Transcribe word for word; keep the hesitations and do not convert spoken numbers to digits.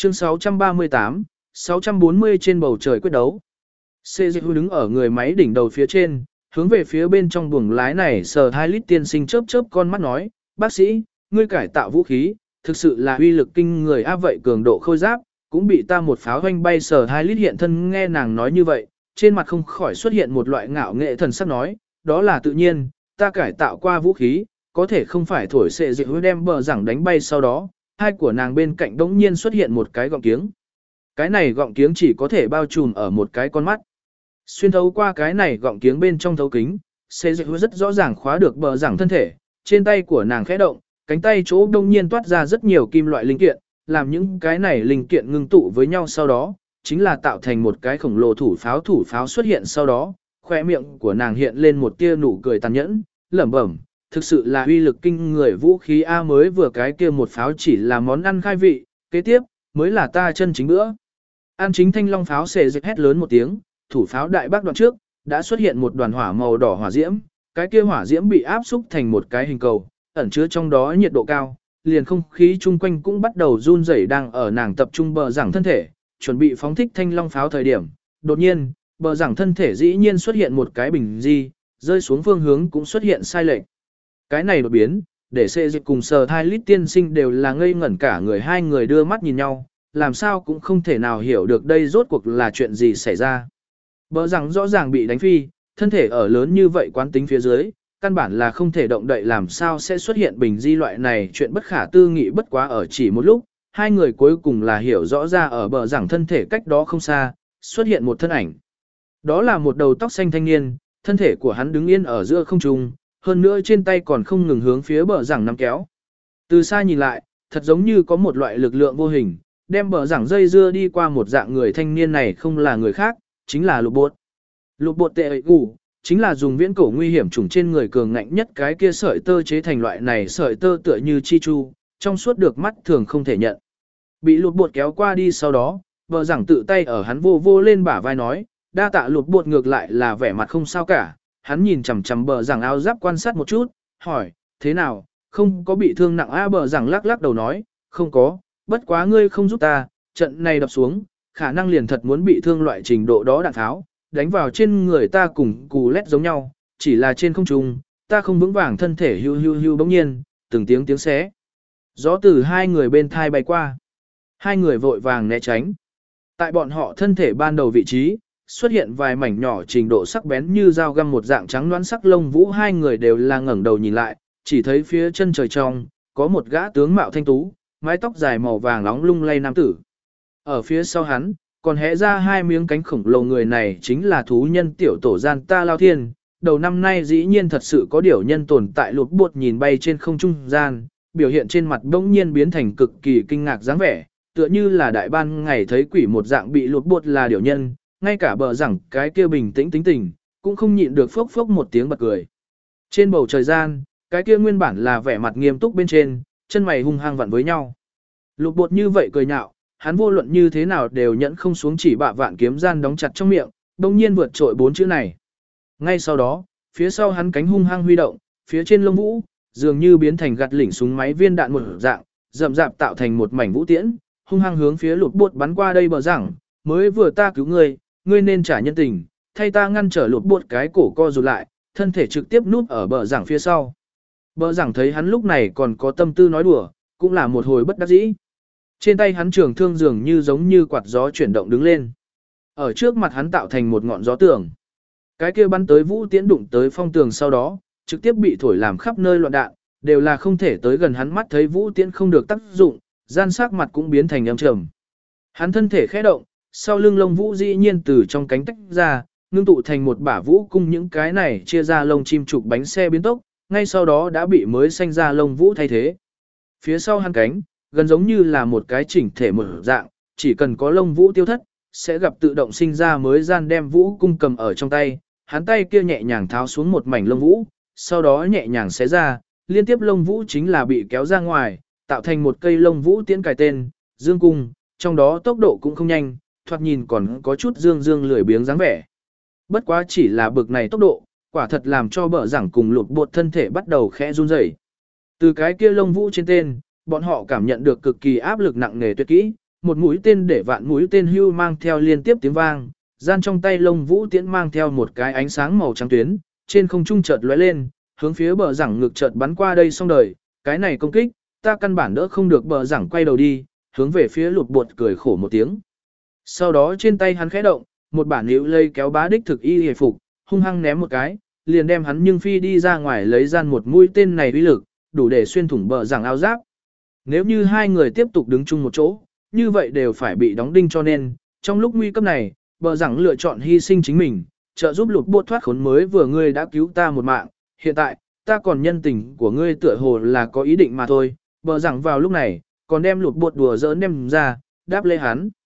Chương sáu trăm ba mươi tám, sáu trăm bốn mươi trên bầu trời quyết đấu. Sê Dịch đứng ở người máy đỉnh đầu phía trên, hướng về phía bên trong buồng lái này sờ hai lít tiên sinh chớp chớp con mắt nói, bác sĩ, ngươi cải tạo vũ khí, thực sự là uy lực kinh người áp vậy cường độ khôi giáp, cũng bị ta một pháo hoanh bay sờ hai lít hiện thân nghe nàng nói như vậy, trên mặt không khỏi xuất hiện một loại ngạo nghệ thần sắc nói, đó là tự nhiên, ta cải tạo qua vũ khí, có thể không phải thổi Sê Dịch đem bờ rằng đánh bay sau đó, hai của nàng bên cạnh đống nhiên xuất hiện một cái gọng kiếng. Cái này gọng kiếng chỉ có thể bao trùm ở một cái con mắt. Xuyên thấu qua cái này gọng kiếng bên trong thấu kính, Sê Dịch rất rõ ràng khóa được bờ rằng thân thể, trên tay của nàng khẽ động, cánh tay chỗ đông nhiên toát ra rất nhiều kim loại linh kiện, làm những cái này linh kiện ngưng tụ với nhau sau đó, chính là tạo thành một cái khổng lồ thủ pháo thủ pháo xuất hiện sau đó, khoe miệng của nàng hiện lên một tia nụ cười tàn nhẫn, lẩm bẩm, thực sự là uy lực kinh người vũ khí A mới vừa cái kia một pháo chỉ là món ăn khai vị, kế tiếp, mới là ta chân chính bữa. An chính thanh long pháo Sê Dịch hét lớn một tiếng, thủ pháo đại bác đoạn trước, đã xuất hiện một đoàn hỏa màu đỏ hỏa diễm, cái kia hỏa diễm bị áp xúc thành một cái hình cầu, ẩn chứa trong đó nhiệt độ cao, liền không khí chung quanh cũng bắt đầu run rẩy đang ở nàng tập trung bờ rằng thân thể, chuẩn bị phóng thích thanh long pháo thời điểm. Đột nhiên, bờ rằng thân thể dĩ nhiên xuất hiện một cái bình di, rơi xuống phương hướng cũng xuất hiện sai lệch. Cái này đột biến, để Sê Dịch cùng sờ thai lít tiên sinh đều là ngây ngẩn cả người hai người đưa mắt nhìn nhau, làm sao cũng không thể nào hiểu được đây rốt cuộc là chuyện gì xảy ra. Bờ rằng rõ ràng bị đánh phi, thân thể ở lớn như vậy quán tính phía dưới, căn bản là không thể động đậy làm sao sẽ xuất hiện bình di loại này chuyện bất khả tư nghị bất quá ở chỉ một lúc, hai người cuối cùng là hiểu rõ ra ở bờ rằng thân thể cách đó không xa, xuất hiện một thân ảnh. Đó là một đầu tóc xanh thanh niên, thân thể của hắn đứng yên ở giữa không trung, hơn nữa trên tay còn không ngừng hướng phía bờ rằng nắm kéo. Từ xa nhìn lại, thật giống như có một loại lực lượng vô hình, đem bờ rằng dây dưa đi qua một dạng người thanh niên này không là người khác, chính là lục bột. Lục bột tệ gù, chính là dùng viễn cổ nguy hiểm chủng trên người cường ngạnh nhất cái kia sợi tơ chế thành loại này sợi tơ tựa như chi chu, trong suốt được mắt thường không thể nhận. Bị lục bột kéo qua đi sau đó, bờ rằng tự tay ở hắn vô vô lên bả vai nói, đa tạ lục bột ngược lại là vẻ mặt không sao cả, hắn nhìn chằm chằm bờ rằng áo giáp quan sát một chút, hỏi, thế nào, không có bị thương nặng a bờ rằng lắc lắc đầu nói, không có, bất quá ngươi không giúp ta, trận này đập xuống, khả năng liền thật muốn bị thương loại trình độ đó đạn tháo, đánh vào trên người ta cùng cù lét giống nhau, chỉ là trên không trung, ta không vững vàng thân thể hưu hưu hưu bỗng nhiên, từng tiếng tiếng xé. Gió từ hai người bên thai bay qua. Hai người vội vàng né tránh. Tại bọn họ thân thể ban đầu vị trí, xuất hiện vài mảnh nhỏ trình độ sắc bén như dao găm một dạng trắng đoán sắc lông vũ hai người đều là ngẩng đầu nhìn lại, chỉ thấy phía chân trời trong, có một gã tướng mạo thanh tú, mái tóc dài màu vàng nóng lung lay nam tử. Ở phía sau hắn, còn hẽ ra hai miếng cánh khổng lồ người này chính là thú nhân tiểu tổ gian ta lao thiên, đầu năm nay dĩ nhiên thật sự có điều nhân tồn tại lục bột nhìn bay trên không trung gian, biểu hiện trên mặt bỗng nhiên biến thành cực kỳ kinh ngạc dáng vẻ, tựa như là đại ban ngày thấy quỷ một dạng bị lục bột là điều nhân, ngay cả bờ rằng cái kia bình tĩnh tính tình, cũng không nhịn được phốc phốc một tiếng bật cười. Trên bầu trời gian, cái kia nguyên bản là vẻ mặt nghiêm túc bên trên, chân mày hung hăng vặn với nhau. Lục bột như vậy cười nhạo, hắn vô luận như thế nào đều nhẫn không xuống chỉ bạ vạn kiếm gian đóng chặt trong miệng, đồng nhiên vượt trội bốn chữ này. Ngay sau đó, phía sau hắn cánh hung hăng huy động, phía trên lông vũ, dường như biến thành gạt lỉnh súng máy viên đạn một dạng, rậm rạp tạo thành một mảnh vũ tiễn, hung hăng hướng phía lục bột bắn qua đây bờ rằng, mới vừa ta cứu ngươi, ngươi nên trả nhân tình, thay ta ngăn trở lục bột cái cổ co rụt lại, thân thể trực tiếp núp ở bờ rằng phía sau. Bờ rằng thấy hắn lúc này còn có tâm tư nói đùa, cũng là một hồi bất đắc dĩ. Trên tay hắn trường thương dường như giống như quạt gió chuyển động đứng lên. Ở trước mặt hắn tạo thành một ngọn gió tường. Cái kia bắn tới vũ tiễn đụng tới phong tường sau đó, trực tiếp bị thổi làm khắp nơi loạn đạn, đều là không thể tới gần hắn mắt thấy vũ tiễn không được tác dụng, gian sắc mặt cũng biến thành âm trầm. Hắn thân thể khẽ động, sau lưng lông vũ dĩ nhiên từ trong cánh tách ra, ngưng tụ thành một bả vũ cung những cái này chia ra lông chim trục bánh xe biến tốc, ngay sau đó đã bị mới xanh ra lông vũ thay thế. Phía sau hắn cánh, gần giống như là một cái chỉnh thể mở dạng, chỉ cần có lông vũ tiêu thất, sẽ gặp tự động sinh ra mới gian đem vũ cung cầm ở trong tay, hắn tay kia nhẹ nhàng tháo xuống một mảnh lông vũ, sau đó nhẹ nhàng xé ra, liên tiếp lông vũ chính là bị kéo ra ngoài, tạo thành một cây lông vũ tiễn cài tên, dương cung, trong đó tốc độ cũng không nhanh, thoạt nhìn còn có chút dương dương lười biếng dáng vẻ. Bất quá chỉ là bực này tốc độ, quả thật làm cho bờ rằng cùng lục bột thân thể bắt đầu khẽ run rẩy. Từ cái kia lông vũ trên tên, bọn họ cảm nhận được cực kỳ áp lực nặng nề tuyệt kỹ, một mũi tên để vạn mũi tên hưu mang theo liên tiếp tiếng vang, gian trong tay lông vũ tiễn mang theo một cái ánh sáng màu trắng tuyến, trên không trung chợt lóe lên, hướng phía bờ rằng ngực chợt bắn qua đây xong đời, cái này công kích, ta căn bản đỡ không được. Bờ rằng quay đầu đi, hướng về phía lục bột cười khổ một tiếng. Sau đó trên tay hắn khẽ động, một bản hữu lây kéo bá đích thực y hề phục, hung hăng ném một cái, liền đem hắn nhưng phi đi ra ngoài lấy gian một mũi tên này uy lực, đủ để xuyên thủng bờ rằng áo giáp. Nếu như hai người tiếp tục đứng chung một chỗ, như vậy đều phải bị đóng đinh cho nên, trong lúc nguy cấp này, bờ rằng lựa chọn hy sinh chính mình, trợ giúp lục bột thoát khốn mới vừa ngươi đã cứu ta một mạng, hiện tại, ta còn nhân tình của ngươi tựa hồ là có ý định mà thôi. Bờ rằng vào lúc này, còn đem lục bột đùa giỡn đem ra, đáp lê hắn.